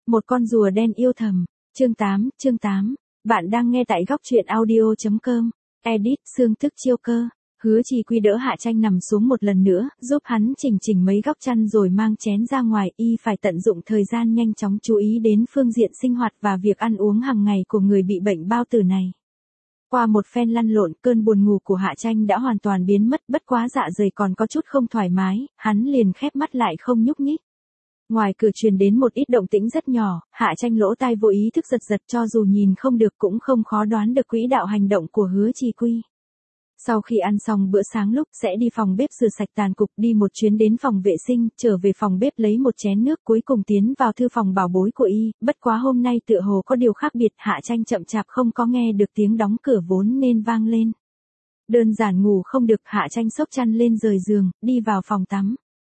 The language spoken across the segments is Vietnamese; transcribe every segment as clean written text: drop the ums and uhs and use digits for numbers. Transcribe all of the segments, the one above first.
Một con rùa đen yêu thầm. Chương 8. Bạn đang nghe tại góc truyện audio.com. Edit Xương Thức Chiêu Cơ. Hứa Trì Quy đỡ Hạ Tranh nằm xuống một lần nữa, giúp hắn chỉnh mấy góc chăn rồi mang chén ra ngoài. Y phải tận dụng thời gian nhanh chóng chú ý đến phương diện sinh hoạt và việc ăn uống hàng ngày của người bị bệnh bao tử này. Qua một phen lăn lộn, cơn buồn ngủ của Hạ Tranh đã hoàn toàn biến mất, bất quá dạ dày còn có chút không thoải mái, hắn liền khép mắt lại không nhúc nhích. Ngoài cửa truyền đến một ít động tĩnh rất nhỏ, Hạ Tranh lỗ tai vô ý thức giật cho dù nhìn không được cũng không khó đoán được quỹ đạo hành động của Hứa Trì Quy. Sau khi ăn xong bữa sáng lúc sẽ đi phòng bếp rửa sạch tàn cục, đi một chuyến đến phòng vệ sinh, trở về phòng bếp lấy một chén nước, cuối cùng tiến vào thư phòng bảo bối của Y. Bất quá hôm nay tựa hồ có điều khác biệt, Hạ Tranh chậm chạp không có nghe được tiếng đóng cửa vốn nên vang lên. Đơn giản ngủ không được, Hạ Tranh xốc chăn lên rời giường, đi vào phòng tắm.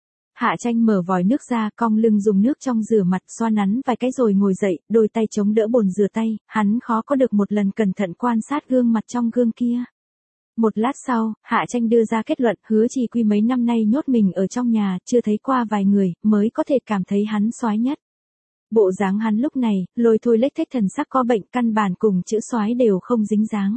Hạ Tranh mở vòi nước ra, cong lưng dùng nước trong rửa mặt, xoa nắn vài cái rồi ngồi dậy, đôi tay chống đỡ bồn rửa tay, hắn khó có được một lần cẩn thận quan sát gương mặt trong gương kia. Một lát sau, Hạ Tranh đưa ra kết luận, Hứa Trì Quy mấy năm nay nhốt mình ở trong nhà, chưa thấy qua vài người, mới có thể cảm thấy hắn soái nhất. Bộ dáng hắn lúc này, lôi thôi lếch thếch, thần sắc có bệnh, căn bản cùng chữ soái đều không dính dáng.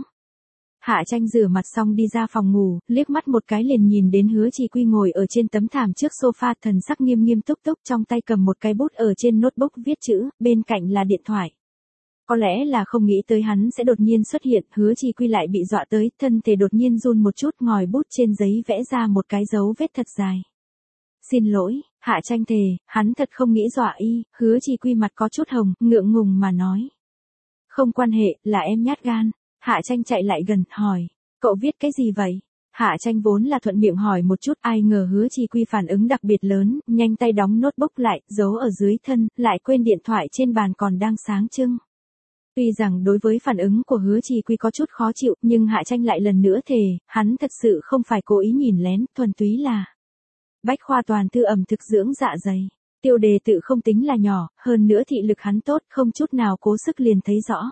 Hạ Tranh rửa mặt xong đi ra phòng ngủ, liếc mắt một cái liền nhìn đến Hứa Trì Quy ngồi ở trên tấm thảm trước sofa, thần sắc nghiêm túc, trong tay cầm một cái bút ở trên notebook viết chữ, bên cạnh là điện thoại. Có lẽ là không nghĩ tới hắn sẽ đột nhiên xuất hiện, Hứa Trì Quy lại bị dọa tới, thân thể đột nhiên run một chút, ngòi bút trên giấy vẽ ra một cái dấu vết thật dài. Xin lỗi, Hạ Tranh thề, hắn thật không nghĩ dọa Y. Hứa Trì Quy mặt có chút hồng, ngượng ngùng mà nói. Không quan hệ, là em nhát gan. Hạ Tranh chạy lại gần, hỏi, cậu viết cái gì vậy? Hạ Tranh vốn là thuận miệng hỏi một chút, ai ngờ Hứa Trì Quy phản ứng đặc biệt lớn, nhanh tay đóng notebook lại, giấu ở dưới thân, lại quên điện thoại trên bàn còn đang sáng trưng. Tuy rằng đối với phản ứng của Hứa Trì Quy có chút khó chịu, nhưng Hạ Tranh lại lần nữa thề, hắn thật sự không phải cố ý nhìn lén, thuần túy là bách khoa toàn thư ẩm thực dưỡng dạ dày. Tiêu đề tự không tính là nhỏ, hơn nữa thị lực hắn tốt, không chút nào cố sức liền thấy rõ.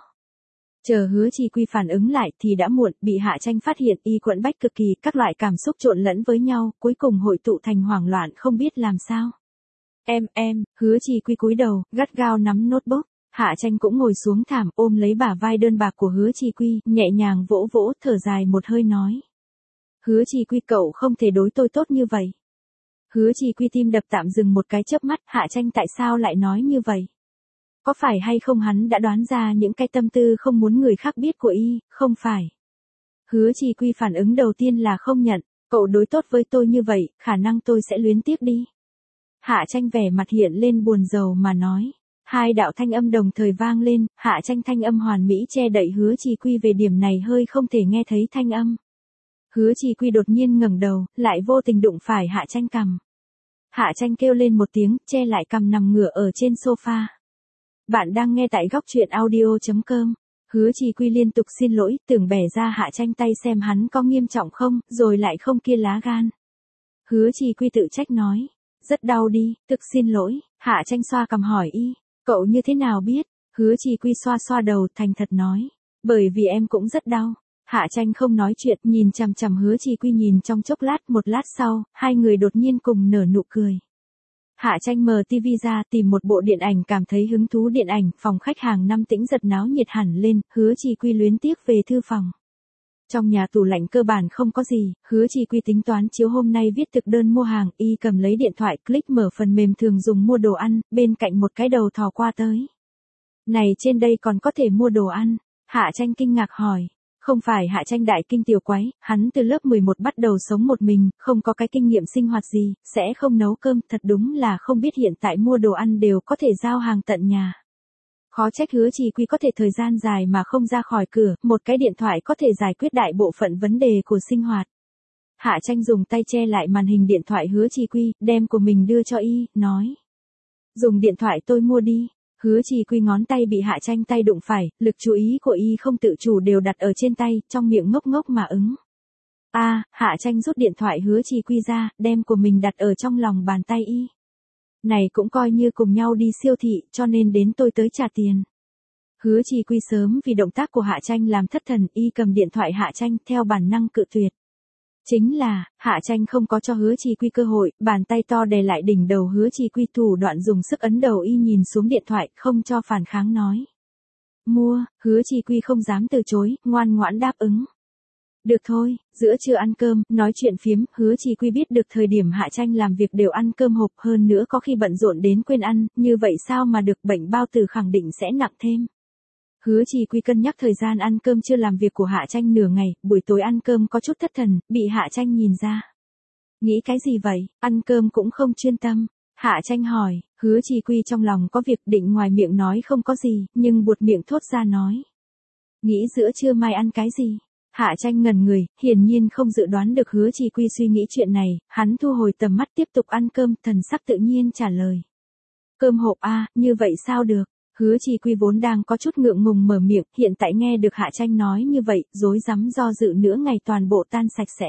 Chờ Hứa Trì Quy phản ứng lại thì đã muộn, bị Hạ Tranh phát hiện. Y quẫn bách cực kỳ, các loại cảm xúc trộn lẫn với nhau, cuối cùng hội tụ thành hoảng loạn không biết làm sao. Em, Hứa Trì Quy cúi đầu, gắt gao nắm notebook. Hạ Tranh cũng ngồi xuống thảm, ôm lấy bả vai đơn bạc của Hứa Trì Quy, nhẹ nhàng vỗ, thở dài một hơi nói. Hứa Trì Quy, cậu không thể đối tôi tốt như vậy. Hứa Trì Quy tim đập tạm dừng một cái chớp mắt, Hạ Tranh tại sao lại nói như vậy? Có phải hay không hắn đã đoán ra những cái tâm tư không muốn người khác biết của Y, không phải? Hứa Trì Quy phản ứng đầu tiên là không nhận, cậu đối tốt với tôi như vậy, khả năng tôi sẽ luyến tiếc đi. Hạ Tranh vẻ mặt hiện lên buồn rầu mà nói. Hai đạo thanh âm đồng thời vang lên, Hạ Tranh thanh âm hoàn mỹ che đậy Hứa Trì Quy về điểm này hơi không thể nghe thấy thanh âm. Hứa Trì Quy đột nhiên ngẩng đầu, lại vô tình đụng phải Hạ Tranh cằm. Hạ Tranh kêu lên một tiếng, che lại cằm nằm ngửa ở trên sofa. Bạn đang nghe tại góc truyện audio.com. Hứa Trì Quy liên tục xin lỗi, tưởng bẻ ra Hạ Tranh tay xem hắn có nghiêm trọng không, rồi lại không kia lá gan. Hứa Trì Quy tự trách nói. Rất đau đi, thực xin lỗi. Hạ Tranh xoa cằm hỏi Y. Cậu như thế nào biết? Hứa Trì Quy xoa đầu, thành thật nói. Bởi vì em cũng rất đau. Hạ Tranh không nói chuyện, nhìn chằm Hứa Trì Quy nhìn trong chốc lát, một lát sau, hai người đột nhiên cùng nở nụ cười. Hạ Tranh mở tivi ra, tìm một bộ điện ảnh, cảm thấy hứng thú điện ảnh, phòng khách hàng năm tĩnh giật náo nhiệt hẳn lên, Hứa Trì Quy luyến tiếc về thư phòng. Trong nhà tủ lạnh cơ bản không có gì, Hứa Trì Quy tính toán chiếu hôm nay viết thực đơn mua hàng. Y cầm lấy điện thoại, click mở phần mềm thường dùng mua đồ ăn, bên cạnh một cái đầu thò qua tới. Này, trên đây còn có thể mua đồ ăn? Hạ Tranh kinh ngạc hỏi. Không phải Hạ Tranh đại kinh tiểu quái, hắn từ lớp 11 bắt đầu sống một mình, không có cái kinh nghiệm sinh hoạt gì, sẽ không nấu cơm, thật đúng là không biết hiện tại mua đồ ăn đều có thể giao hàng tận nhà. Khó trách Hứa Trì Quy có thể thời gian dài mà không ra khỏi cửa, một cái điện thoại có thể giải quyết đại bộ phận vấn đề của sinh hoạt. Hạ Tranh dùng tay che lại màn hình điện thoại Hứa Trì Quy, đem của mình đưa cho Y, nói. Dùng điện thoại tôi mua đi. Hứa Trì Quy ngón tay bị Hạ Tranh tay đụng phải, lực chú ý của Y không tự chủ đều đặt ở trên tay, trong miệng ngốc mà ứng. Hạ Tranh rút điện thoại Hứa Trì Quy ra, đem của mình đặt ở trong lòng bàn tay Y. Này cũng coi như cùng nhau đi siêu thị, cho nên đến tôi tới trả tiền. Hứa Trì Quy sớm vì động tác của Hạ Tranh làm thất thần, Y cầm điện thoại Hạ Tranh theo bản năng cự tuyệt. Chính là, Hạ Tranh không có cho Hứa Chi Quy cơ hội, bàn tay to đè lại đỉnh đầu Hứa Chi Quy, thủ đoạn dùng sức ấn đầu y nhìn xuống điện thoại, không cho phản kháng nói. Mua, Hứa Chi Quy không dám từ chối, ngoan ngoãn đáp ứng. Được thôi, giữa trưa ăn cơm, nói chuyện phiếm, Hứa Chi Quy biết được thời điểm Hạ Tranh làm việc đều ăn cơm hộp, hơn nữa có khi bận rộn đến quên ăn, như vậy sao mà được, bệnh bao tử khẳng định sẽ nặng thêm. Hứa Chi Quy cân nhắc thời gian ăn cơm chưa làm việc của Hạ Tranh nửa ngày, buổi tối ăn cơm có chút thất thần, bị Hạ Tranh nhìn ra. Nghĩ cái gì vậy, ăn cơm cũng không chuyên tâm. Hạ Tranh hỏi, Hứa Chi Quy trong lòng có việc định ngoài miệng nói không có gì, nhưng buột miệng thốt ra nói. Nghĩ giữa trưa mai ăn cái gì? Hạ Tranh ngẩn người, hiển nhiên không dự đoán được Hứa Chi Quy suy nghĩ chuyện này, hắn thu hồi tầm mắt tiếp tục ăn cơm, thần sắc tự nhiên trả lời. Cơm hộp a, như vậy sao được? Hứa Chi Quy vốn đang có chút ngượng ngùng mở miệng, hiện tại nghe được Hạ Tranh nói như vậy, rối rắm do dự nửa ngày toàn bộ tan sạch sẽ.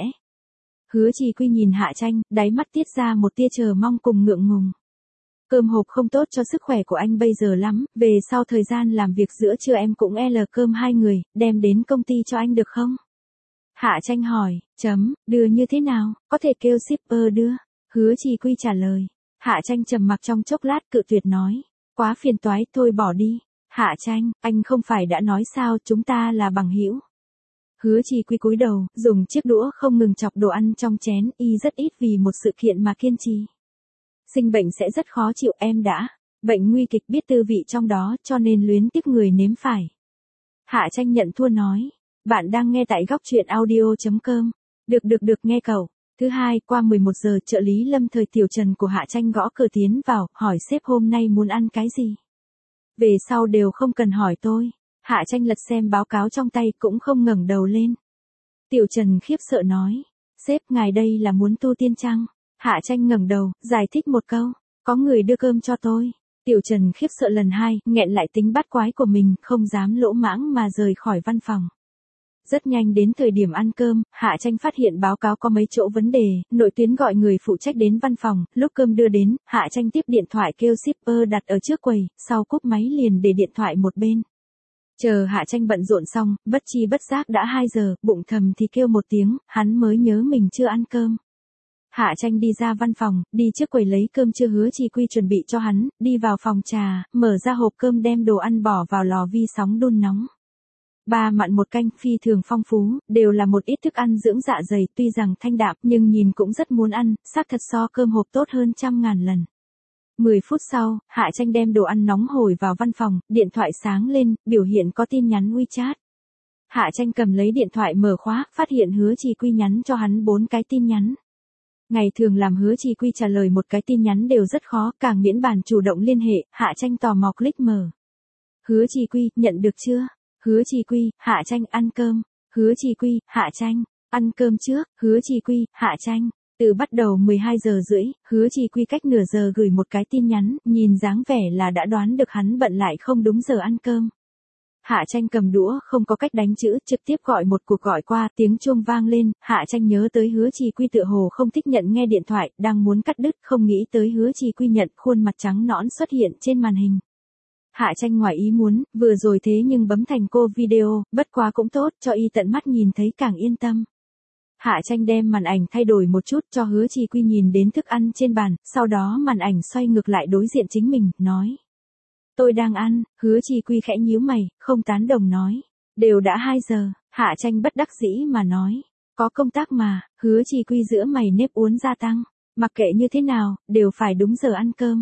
Hứa Chi Quy nhìn Hạ Tranh, đáy mắt tiết ra một tia chờ mong cùng ngượng ngùng. Cơm hộp không tốt cho sức khỏe của anh bây giờ lắm, về sau thời gian làm việc giữa trưa em cũng cơm 2 người, đem đến công ty cho anh được không? Hạ Tranh hỏi, đưa như thế nào, có thể kêu shipper đưa. Hứa Chi Quy trả lời. Hạ Tranh trầm mặc trong chốc lát cự tuyệt nói. Quá phiền toái, thôi bỏ đi. Hạ Tranh, anh không phải đã nói sao chúng ta là bằng hữu. Hứa Chi Quy cúi đầu, dùng chiếc đũa không ngừng chọc đồ ăn trong chén, y rất ít vì một sự kiện mà kiên trì. Sinh bệnh sẽ rất khó chịu, em đã. Bệnh nguy kịch biết tư vị trong đó cho nên luyến tiếc người nếm phải. Hạ Tranh nhận thua nói. Bạn đang nghe tại góc truyện audio.com. Được nghe cậu. Thứ hai, qua 11 giờ, trợ lý Lâm Thời Tiểu Trần của Hạ Tranh gõ cửa tiến vào, hỏi sếp hôm nay muốn ăn cái gì. Về sau đều không cần hỏi tôi. Hạ Tranh lật xem báo cáo trong tay cũng không ngẩng đầu lên. Tiểu Trần khiếp sợ nói. Sếp, ngài đây là muốn tu tiên chăng? Hạ Tranh ngẩng đầu, giải thích một câu. Có người đưa cơm cho tôi. Tiểu Trần khiếp sợ lần hai, nghẹn lại tính bắt quái của mình, không dám lỗ mãng mà rời khỏi văn phòng. Rất nhanh đến thời điểm ăn cơm, Hạ Tranh phát hiện báo cáo có mấy chỗ vấn đề, nội tuyến gọi người phụ trách đến văn phòng, lúc cơm đưa đến, Hạ Tranh tiếp điện thoại kêu shipper đặt ở trước quầy, sau cúp máy liền để điện thoại một bên. Chờ Hạ Tranh bận rộn xong, bất chi bất giác đã 2 giờ, bụng thầm thì kêu một tiếng, hắn mới nhớ mình chưa ăn cơm. Hạ Tranh đi ra văn phòng, đi trước quầy lấy cơm chưa Hứa Chi Quy chuẩn bị cho hắn, đi vào phòng trà, mở ra hộp cơm đem đồ ăn bỏ vào lò vi sóng đun nóng. 3 mặn 1 canh phi thường phong phú, đều là một ít thức ăn dưỡng dạ dày, tuy rằng thanh đạm nhưng nhìn cũng rất muốn ăn, xác thật so cơm hộp tốt hơn trăm ngàn lần. 10 phút sau, Hạ Tranh đem đồ ăn nóng hổi vào văn phòng, điện thoại sáng lên, biểu hiện có tin nhắn WeChat. Hạ Tranh cầm lấy điện thoại mở khóa, phát hiện Hứa Chi Quy nhắn cho hắn 4 cái tin nhắn. Ngày thường làm Hứa Chi Quy trả lời một cái tin nhắn đều rất khó, càng miễn bàn chủ động liên hệ, Hạ Tranh tò mò click mở. Hứa Chi Quy, nhận được chưa? Hứa Chi Quy, Hạ Tranh, ăn cơm. Hứa Chi Quy, Hạ Tranh, ăn cơm trước. Hứa Chi Quy, Hạ Tranh. Từ bắt đầu 12 giờ rưỡi, Hứa Chi Quy cách nửa giờ gửi một cái tin nhắn, nhìn dáng vẻ là đã đoán được hắn bận lại không đúng giờ ăn cơm. Hạ Tranh cầm đũa, không có cách đánh chữ, trực tiếp gọi một cuộc gọi qua, tiếng chuông vang lên, Hạ Tranh nhớ tới Hứa Chi Quy tựa hồ không thích nhận nghe điện thoại, đang muốn cắt đứt, không nghĩ tới Hứa Chi Quy nhận, khuôn mặt trắng nõn xuất hiện trên màn hình. Hạ Tranh ngoài ý muốn, vừa rồi thế nhưng bấm thành cô video, bất quá cũng tốt, cho y tận mắt nhìn thấy càng yên tâm. Hạ Tranh đem màn ảnh thay đổi một chút cho Hứa Chi Quy nhìn đến thức ăn trên bàn, sau đó màn ảnh xoay ngược lại đối diện chính mình, nói. Tôi đang ăn. Hứa Chi Quy khẽ nhíu mày, không tán đồng nói. Đều đã 2 giờ, Hạ Tranh bất đắc dĩ mà nói. Có công tác mà. Hứa Chi Quy giữa mày nếp uốn gia tăng. Mặc kệ như thế nào, đều phải đúng giờ ăn cơm.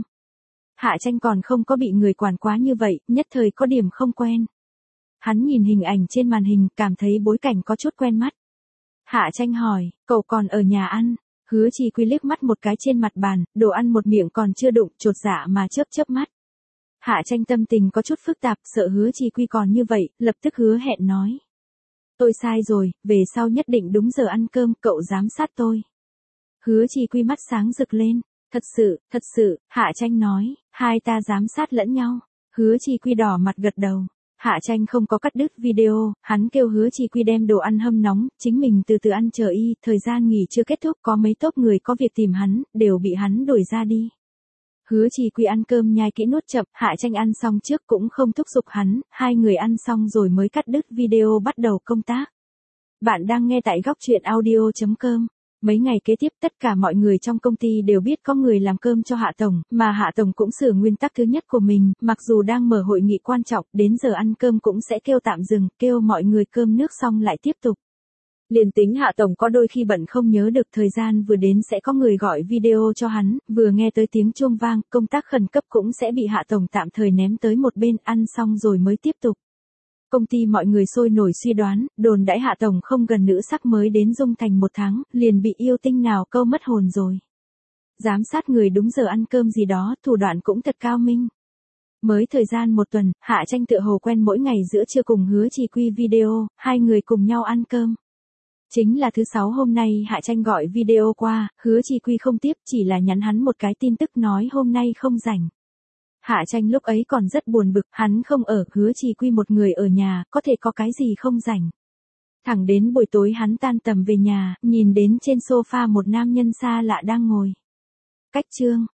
Hạ Tranh còn không có bị người quản quá như vậy, nhất thời có điểm không quen. Hắn nhìn hình ảnh trên màn hình, cảm thấy bối cảnh có chút quen mắt. Hạ Tranh hỏi, cậu còn ở nhà ăn? Hứa Chi Quy liếc mắt một cái trên mặt bàn, đồ ăn một miệng còn chưa đụng, chột dạ mà chớp mắt. Hạ Tranh tâm tình có chút phức tạp, sợ Hứa Chi Quy còn như vậy, lập tức hứa hẹn nói. Tôi sai rồi, về sau nhất định đúng giờ ăn cơm, cậu giám sát tôi. Hứa Chi Quy mắt sáng rực lên. Thật sự, Hạ Tranh nói, hai ta giám sát lẫn nhau. Hứa Chi Quy đỏ mặt gật đầu. Hạ Tranh không có cắt đứt video, hắn kêu Hứa Chi Quy đem đồ ăn hâm nóng, chính mình từ từ ăn chờ y, thời gian nghỉ chưa kết thúc, có mấy tốp người có việc tìm hắn, đều bị hắn đuổi ra đi. Hứa Chi Quy ăn cơm nhai kỹ nuốt chậm, Hạ Tranh ăn xong trước cũng không thúc giục hắn, hai người ăn xong rồi mới cắt đứt video bắt đầu công tác. Bạn đang nghe tại góc chuyện audio.com. Mấy ngày kế tiếp tất cả mọi người trong công ty đều biết có người làm cơm cho Hạ Tổng, mà Hạ Tổng cũng sửa nguyên tắc thứ nhất của mình, mặc dù đang mở hội nghị quan trọng, đến giờ ăn cơm cũng sẽ kêu tạm dừng, kêu mọi người cơm nước xong lại tiếp tục. Liền tính Hạ Tổng có đôi khi bận không nhớ được thời gian vừa đến sẽ có người gọi video cho hắn, vừa nghe tới tiếng chuông vang, công tác khẩn cấp cũng sẽ bị Hạ Tổng tạm thời ném tới một bên, ăn xong rồi mới tiếp tục. Công ty mọi người sôi nổi suy đoán, đồn đãi Hạ Tổng không gần nữ sắc mới đến Dung Thành 1 tháng, liền bị yêu tinh nào câu mất hồn rồi. Giám sát người đúng giờ ăn cơm gì đó, thủ đoạn cũng thật cao minh. Mới thời gian 1 tuần, Hạ Tranh tựa hồ quen mỗi ngày giữa trưa cùng Hứa Trì Quy video, hai người cùng nhau ăn cơm. Chính là thứ 6 hôm nay Hạ Tranh gọi video qua, Hứa Trì Quy không tiếp, chỉ là nhắn hắn một cái tin tức nói hôm nay không rảnh. Hạ Tranh lúc ấy còn rất buồn bực, hắn không ở, Hứa Trì Quy một người ở nhà, có thể có cái gì không rảnh. Thẳng đến buổi tối hắn tan tầm về nhà, nhìn đến trên sofa một nam nhân xa lạ đang ngồi. Cách chương.